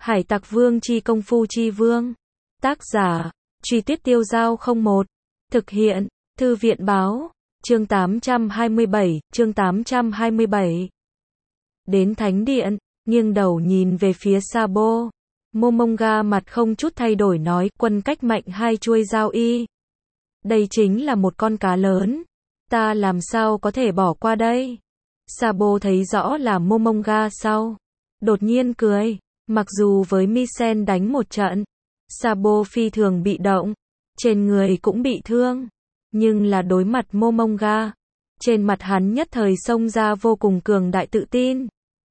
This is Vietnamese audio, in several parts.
Hải Tặc Vương chi công phu chi vương. Tác giả, Truy Tuyết Tiêu Giao 01. Thực hiện, Thư viện báo, chương 827. Đến thánh điện, nghiêng đầu nhìn về phía Sabo. Momonga mặt không chút thay đổi nói, quân cách mạnh hai chuôi dao y. Đây chính là một con cá lớn. Ta làm sao có thể bỏ qua đây? Sabo thấy rõ là Momonga sau. Đột nhiên cười. Mặc dù với Misen đánh một trận, Sabo phi thường bị động, trên người cũng bị thương, nhưng là đối mặt Momonga, trên mặt hắn nhất thời xông ra vô cùng cường đại tự tin.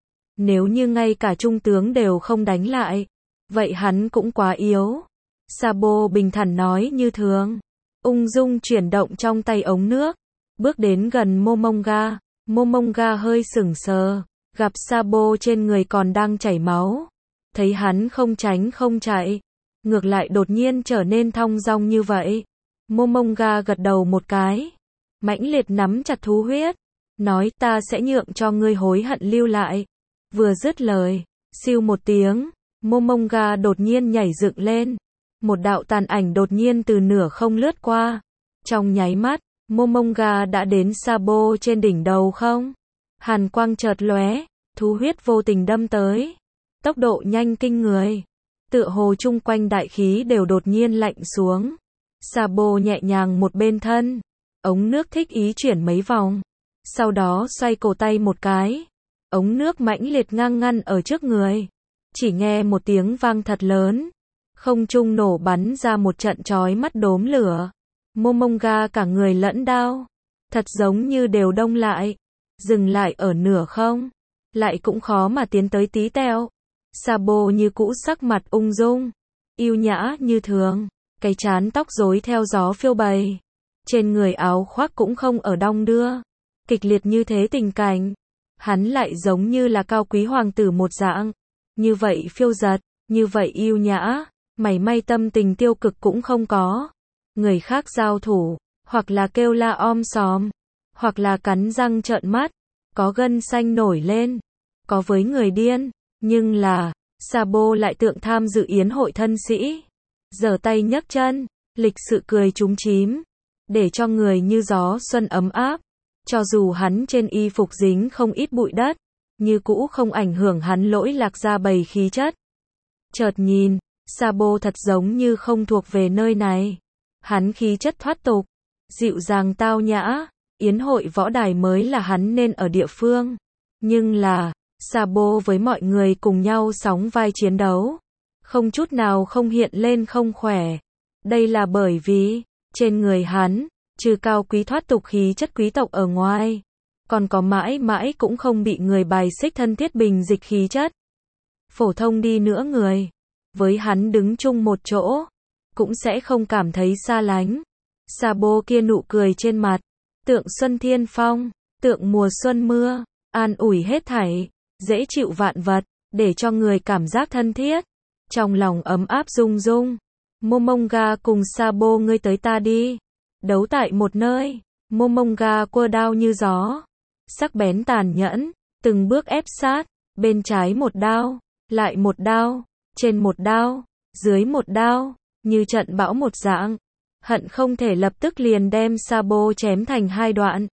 Nếu như ngay cả trung tướng đều không đánh lại, vậy hắn cũng quá yếu. Sabo bình thản nói như thường, ung dung chuyển động trong tay ống nước, bước đến gần Momonga. Momonga hơi sững sờ, gặp Sabo trên người còn đang chảy máu. Thấy hắn không tránh không chạy, ngược lại đột nhiên trở nên thong dong như vậy. Momonga gật đầu một cái, mãnh liệt nắm chặt thú huyết, nói ta sẽ nhượng cho ngươi hối hận lưu lại. Vừa dứt lời, siêu một tiếng, Momonga đột nhiên nhảy dựng lên. Một đạo tàn ảnh đột nhiên từ nửa không lướt qua. Trong nháy mắt, Momonga đã đến Sabo trên đỉnh đầu không. Hàn quang chợt lóe, thú huyết vô tình đâm tới. Tốc độ nhanh kinh người, tựa hồ chung quanh đại khí đều đột nhiên lạnh xuống. Sabo nhẹ nhàng một bên thân, ống nước thích ý chuyển mấy vòng, sau đó xoay cổ tay một cái, ống nước mãnh liệt ngang ngăn ở trước người. Chỉ nghe một tiếng vang thật lớn, không trung nổ bắn ra một trận chói mắt đốm lửa. Momonga cả người lẫn đao, thật giống như đều đông lại, dừng lại ở nửa không, lại cũng khó mà tiến tới tí teo. Sabo như cũ sắc mặt ung dung, yêu nhã như thường, cái trán tóc rối theo gió phiêu bày, trên người áo khoác cũng không ở đong đưa. Kịch liệt như thế tình cảnh, hắn lại giống như là cao quý hoàng tử một dạng, như vậy phiêu dật, như vậy yêu nhã, mảy may tâm tình tiêu cực cũng không có. Người khác giao thủ, hoặc là kêu la om sòm, hoặc là cắn răng trợn mắt, có gân xanh nổi lên, có với người điên. Nhưng là, Sabo lại tượng tham dự yến hội thân sĩ, giở tay nhấc chân, lịch sự cười chúm chím, để cho người như gió xuân ấm áp. Cho dù hắn trên y phục dính không ít bụi đất, như cũ không ảnh hưởng hắn lỗi lạc ra bầy khí chất. Chợt nhìn, Sabo thật giống như không thuộc về nơi này. Hắn khí chất thoát tục, dịu dàng tao nhã, yến hội võ đài mới là hắn nên ở địa phương. Nhưng là, Sabo với mọi người cùng nhau sóng vai chiến đấu, không chút nào không hiện lên không khỏe. Đây là bởi vì, trên người hắn, trừ cao quý thoát tục khí chất quý tộc ở ngoài, còn có mãi mãi cũng không bị người bài xích thân thiết bình dịch khí chất. Phổ thông đi nữa người, với hắn đứng chung một chỗ, cũng sẽ không cảm thấy xa lánh. Sabo kia nụ cười trên mặt, tượng xuân thiên phong, tượng mùa xuân mưa, an ủi hết thảy, dễ chịu vạn vật, để cho người cảm giác thân thiết, trong lòng ấm áp rung rung. Momonga cùng Sabo ngươi tới ta đi, đấu tại một nơi. Momonga quơ đao như gió, sắc bén tàn nhẫn, từng bước ép sát, bên trái một đao, lại một đao, trên một đao, dưới một đao, như trận bão một dạng, hận không thể lập tức liền đem Sabo chém thành hai đoạn.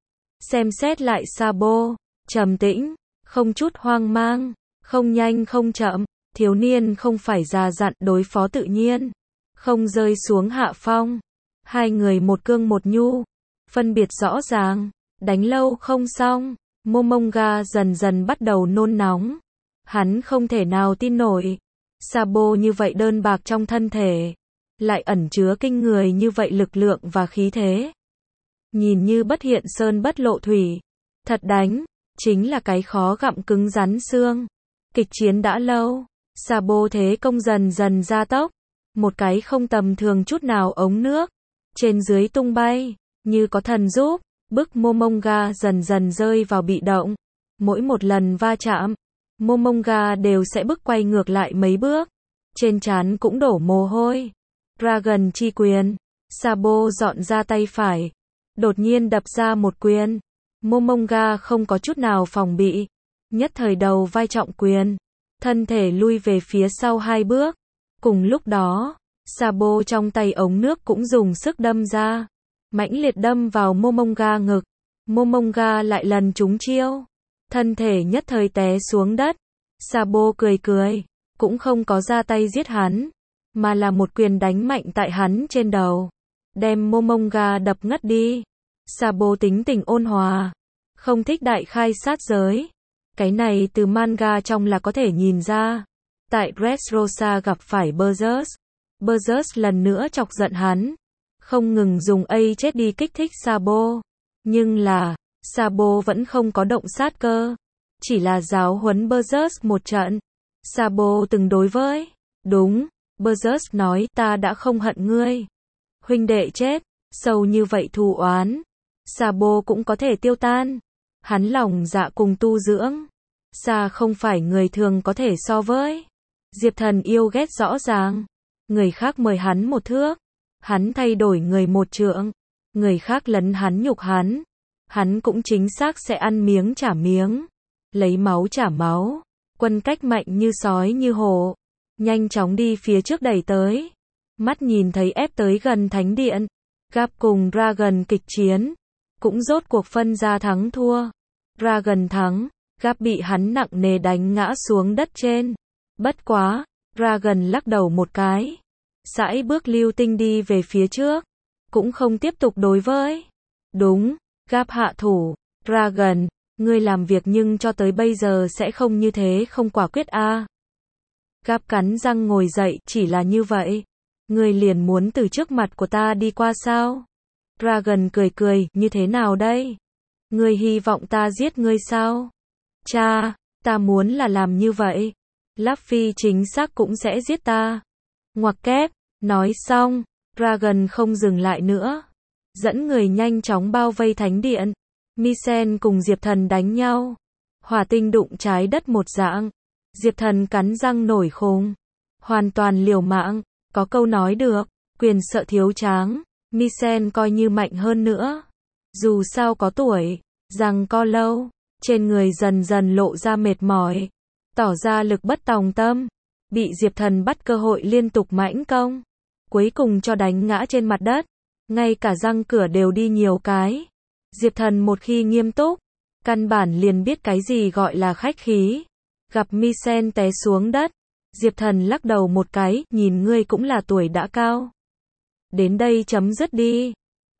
Xem xét lại Sabo, trầm tĩnh, không chút hoang mang, không nhanh không chậm, thiếu niên không phải già dặn đối phó tự nhiên, không rơi xuống hạ phong. Hai người một cương một nhu, phân biệt rõ ràng, đánh lâu không xong. Momonga dần dần bắt đầu nôn nóng. Hắn không thể nào tin nổi, Sabo như vậy đơn bạc trong thân thể, lại ẩn chứa kinh người như vậy lực lượng và khí thế. Nhìn như bất hiện sơn bất lộ thủy, thật đánh, chính là cái khó gặm cứng rắn xương. Kịch chiến đã lâu, Sabo thế công dần dần gia tốc, một cái không tầm thường chút nào ống nước, trên dưới tung bay, như có thần giúp, bức Momonga dần dần rơi vào bị động. Mỗi một lần va chạm, Momonga đều sẽ bức quay ngược lại mấy bước, trên trán cũng đổ mồ hôi. Dragon chi quyền, Sabo dọn ra tay phải, đột nhiên đập ra một quyền. Momonga không có chút nào phòng bị, nhất thời đầu vai trọng quyền, thân thể lui về phía sau 2 bước. Cùng lúc đó, sabo trong tay ống nước cũng dùng sức đâm ra, mãnh liệt đâm vào Momonga ngực. Momonga lại lần trúng chiêu, thân thể nhất thời té xuống đất. Sabo cười cười, cũng không có ra tay giết hắn, mà là một quyền đánh mạnh tại hắn trên đầu, đem Momonga đập ngất đi. Sabo tính tình ôn hòa, không thích đại khai sát giới. Cái này từ manga trong là có thể nhìn ra. Tại Dressrosa gặp phải Berserk, Berserk lần nữa chọc giận hắn, không ngừng dùng A chết đi kích thích Sabo. Nhưng là, Sabo vẫn không có động sát cơ, chỉ là giáo huấn Berserk một trận. Sabo từng đối với, đúng, Berserk nói ta đã không hận ngươi. Huynh đệ chết, sâu như vậy thù oán, Sabo cũng có thể tiêu tan. Hắn lòng dạ cùng tu dưỡng, xa không phải người thường có thể so với. Diệp Thần yêu ghét rõ ràng, người khác mời hắn một thước, hắn thay đổi người một trượng, người khác lấn hắn nhục hắn cũng chính xác sẽ ăn miếng trả miếng, lấy máu trả máu. Quân cách mạnh như sói như hổ, nhanh chóng đi phía trước đẩy tới. Mắt nhìn thấy ép tới gần thánh điện, Gap cùng Dragon kịch chiến, cũng rốt cuộc phân ra thắng thua. Dragon thắng, Gap bị hắn nặng nề đánh ngã xuống đất trên. Bất quá, Dragon lắc đầu một cái, sải bước lưu tinh đi về phía trước, cũng không tiếp tục đối với. Đúng, Gap hạ thủ, Dragon, ngươi làm việc nhưng cho tới bây giờ sẽ không như thế không quả quyết a. Gap cắn răng ngồi dậy, chỉ là như vậy, ngươi liền muốn từ trước mặt của ta đi qua sao? Dragon cười cười, như thế nào đây? Ngươi hy vọng ta giết ngươi sao? Cha, ta muốn là làm như vậy. Luffy chính xác cũng sẽ giết ta. Ngoặc kép, nói xong, Dragon không dừng lại nữa, dẫn người nhanh chóng bao vây thánh điện. Misen cùng Diệp Thần đánh nhau, hỏa tinh đụng trái đất một dạng. Diệp Thần cắn răng nổi khùng, hoàn toàn liều mạng. Có câu nói được, quyền sợ thiếu tráng. Misen coi như mạnh hơn nữa, dù sao có tuổi, rằng co lâu, trên người dần dần lộ ra mệt mỏi, tỏ ra lực bất tòng tâm. Bị Diệp Thần bắt cơ hội liên tục mãnh công, cuối cùng cho đánh ngã trên mặt đất, ngay cả răng cửa đều đi nhiều cái. Diệp Thần một khi nghiêm túc, căn bản liền biết cái gì gọi là khách khí. Gặp Misen té xuống đất, Diệp Thần lắc đầu một cái, nhìn ngươi cũng là tuổi đã cao. Đến đây chấm dứt đi.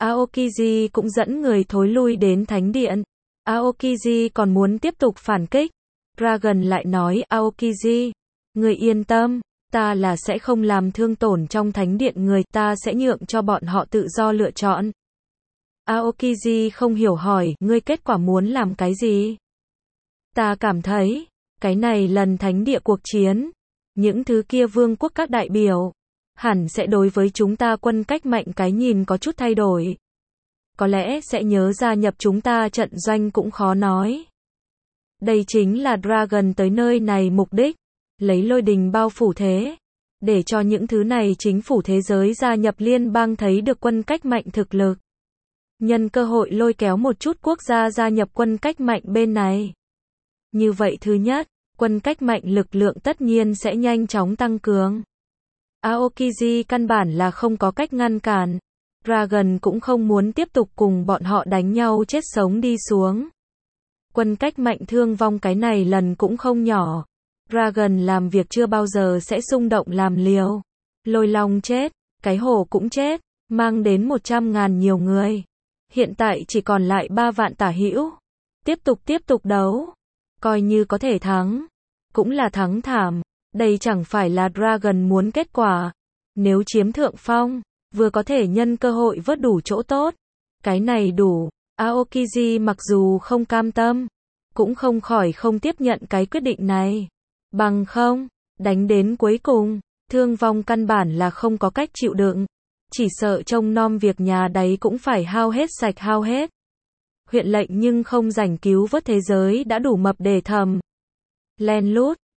Aokiji cũng dẫn người thối lui đến thánh điện. Aokiji còn muốn tiếp tục phản kích. Dragon lại nói, Aokiji, người yên tâm, ta là sẽ không làm thương tổn trong thánh điện người, ta sẽ nhượng cho bọn họ tự do lựa chọn. Aokiji không hiểu hỏi, ngươi kết quả muốn làm cái gì? Ta cảm thấy, cái này lần thánh địa cuộc chiến, những thứ kia vương quốc các đại biểu, hẳn sẽ đối với chúng ta quân cách mạnh cái nhìn có chút thay đổi. Có lẽ sẽ nhớ gia nhập chúng ta trận doanh cũng khó nói. Đây chính là Dragon tới nơi này mục đích, lấy lôi đình bao phủ thế, để cho những thứ này chính phủ thế giới gia nhập liên bang thấy được quân cách mạnh thực lực. Nhân cơ hội lôi kéo một chút quốc gia gia nhập quân cách mạnh bên này. Như vậy thứ nhất, quân cách mạnh lực lượng tất nhiên sẽ nhanh chóng tăng cường. Aokiji căn bản là không có cách ngăn cản. Dragon cũng không muốn tiếp tục cùng bọn họ đánh nhau chết sống đi xuống. Quân cách mạnh thương vong cái này lần cũng không nhỏ. Dragon làm việc chưa bao giờ sẽ xung động làm liều. Lôi long chết, cái hổ cũng chết, mang đến 100.000 nhiều người. Hiện tại chỉ còn lại 3 vạn tả hữu. Tiếp tục đấu. Coi như có thể thắng, cũng là thắng thảm. Đây chẳng phải là Dragon muốn kết quả. Nếu chiếm thượng phong, vừa có thể nhân cơ hội vớt đủ chỗ tốt. Cái này đủ. Aokiji mặc dù không cam tâm, cũng không khỏi không tiếp nhận cái quyết định này. Bằng không, đánh đến cuối cùng, thương vong căn bản là không có cách chịu đựng. Chỉ sợ trông nom việc nhà đấy cũng phải hao hết. Huyện lệnh nhưng không rảnh cứu vớt thế giới đã đủ mập để thầm. Len lút,